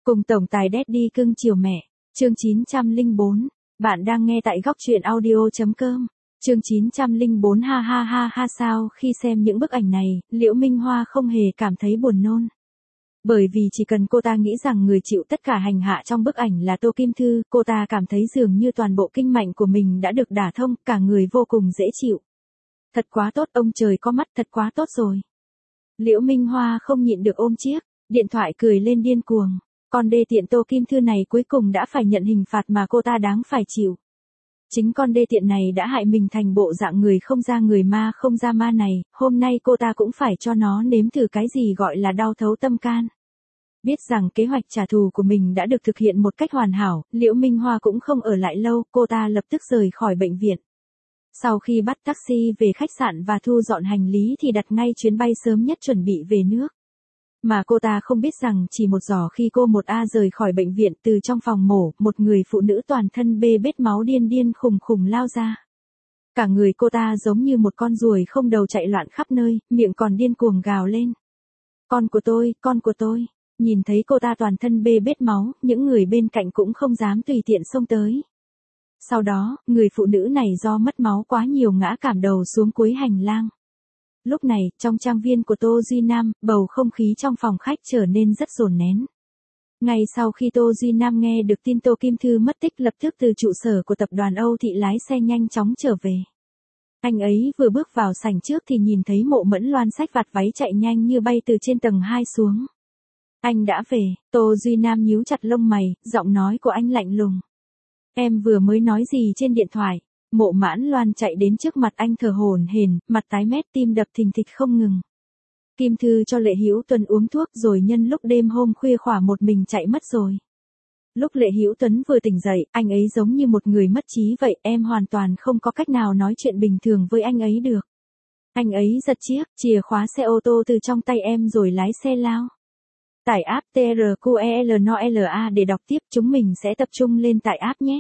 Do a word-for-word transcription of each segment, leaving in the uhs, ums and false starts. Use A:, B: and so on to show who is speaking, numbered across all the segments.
A: Cùng tổng tài Daddy cưng chiều mẹ. Chương chín trăm lẻ bốn. Bạn đang nghe tại góc truyện audio.com. Chương chín trăm lẻ bốn ha ha ha ha sao khi xem những bức ảnh này, Liễu Minh Hoa không hề cảm thấy buồn nôn. Bởi vì chỉ cần cô ta nghĩ rằng người chịu tất cả hành hạ trong bức ảnh là Tô Kim Thư, cô ta cảm thấy dường như toàn bộ kinh mạch của mình đã được đả thông, cả người vô cùng dễ chịu. Thật quá tốt, ông trời có mắt, thật quá tốt rồi. Liễu Minh Hoa không nhịn được ôm chiếc điện thoại cười lên điên cuồng. Con đê tiện Tô Kim Thư này cuối cùng đã phải nhận hình phạt mà cô ta đáng phải chịu. Chính con đê tiện này đã hại mình thành bộ dạng người không ra người ma không ra ma này, hôm nay cô ta cũng phải cho nó nếm thử cái gì gọi là đau thấu tâm can. Biết rằng kế hoạch trả thù của mình đã được thực hiện một cách hoàn hảo, Liễu Minh Hoa cũng không ở lại lâu, cô ta lập tức rời khỏi bệnh viện. Sau khi bắt taxi về khách sạn và thu dọn hành lý thì đặt ngay chuyến bay sớm nhất chuẩn bị về nước. Mà cô ta không biết rằng chỉ một giorno khi cô một A rời khỏi bệnh viện, từ trong phòng mổ, một người phụ nữ toàn thân bê bết máu điên điên khùng khùng lao ra. Cả người cô ta giống như một con ruồi không đầu chạy loạn khắp nơi, miệng còn điên cuồng gào lên. Con của tôi, con của tôi. Nhìn thấy cô ta toàn thân bê bết máu, những người bên cạnh cũng không dám tùy tiện xông tới. Sau đó, người phụ nữ này do mất máu quá nhiều ngã cảm đầu xuống cuối hành lang. Lúc này, trong trang viên của Tô Duy Nam, bầu không khí trong phòng khách trở nên rất dồn nén. Ngay sau khi Tô Duy Nam nghe được tin Tô Kim Thư mất tích, lập tức từ trụ sở của tập đoàn Âu Thị lái xe nhanh chóng trở về. Anh ấy vừa bước vào sảnh trước thì nhìn thấy Mộ Mẫn Loan xách vạt váy chạy nhanh như bay từ trên tầng hai xuống. Anh đã về. Tô Duy Nam nhíu chặt lông mày, giọng nói của anh lạnh lùng. Em vừa mới nói gì trên điện thoại? Mộ Mãn Loan chạy đến trước mặt anh thở hổn hển, mặt tái mét, tim đập thình thịch không ngừng. Kim Thư cho Lệ Hữu Tuấn uống thuốc rồi nhân lúc đêm hôm khuya khoả một mình chạy mất rồi. Lúc Lệ Hữu Tuấn vừa tỉnh dậy, anh ấy giống như một người mất trí vậy, em hoàn toàn không có cách nào nói chuyện bình thường với anh ấy được. Anh ấy giật chiếc chìa khóa xe ô tô từ trong tay em rồi lái xe lao. Tải app T R Q E L N O L A để đọc tiếp, chúng mình sẽ tập trung lên tải app nhé.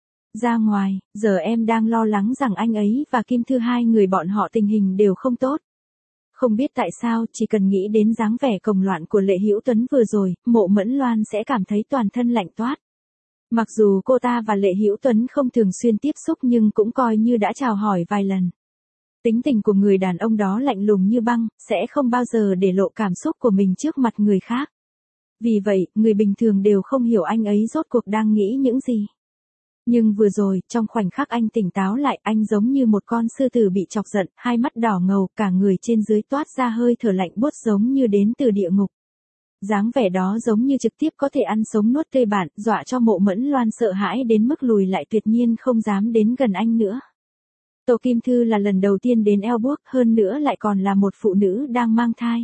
A: Ra ngoài, giờ em đang lo lắng rằng anh ấy và Kim Thư hai người bọn họ tình hình đều không tốt. Không biết tại sao, chỉ cần nghĩ đến dáng vẻ cồng loạn của Lệ Hữu Tuấn vừa rồi, Mộ Mẫn Loan sẽ cảm thấy toàn thân lạnh toát. Mặc dù cô ta và Lệ Hữu Tuấn không thường xuyên tiếp xúc nhưng cũng coi như đã chào hỏi vài lần. Tính tình của người đàn ông đó lạnh lùng như băng, sẽ không bao giờ để lộ cảm xúc của mình trước mặt người khác. Vì vậy, người bình thường đều không hiểu anh ấy rốt cuộc đang nghĩ những gì. Nhưng vừa rồi, trong khoảnh khắc anh tỉnh táo lại, anh giống như một con sư tử bị chọc giận, hai mắt đỏ ngầu, cả người trên dưới toát ra hơi thở lạnh buốt giống như đến từ địa ngục. Dáng vẻ đó giống như trực tiếp có thể ăn sống nuốt tươi bạn, dọa cho Mộ Mẫn Loan sợ hãi đến mức lùi lại tuyệt nhiên không dám đến gần anh nữa. Tô Kim Thư là lần đầu tiên đến Elburg, hơn nữa lại còn là một phụ nữ đang mang thai.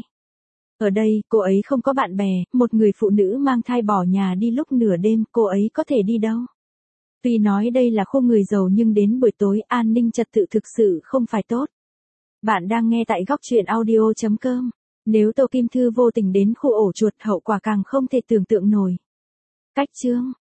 A: Ở đây, cô ấy không có bạn bè, một người phụ nữ mang thai bỏ nhà đi lúc nửa đêm, cô ấy có thể đi đâu? Tuy nói đây là khu người giàu nhưng đến buổi tối an ninh trật tự thực sự không phải tốt. Bạn đang nghe tại góc truyện audio.com. Nếu Tô Kim Thư vô tình đến khu ổ chuột, hậu quả càng không thể tưởng tượng nổi. Cách chương.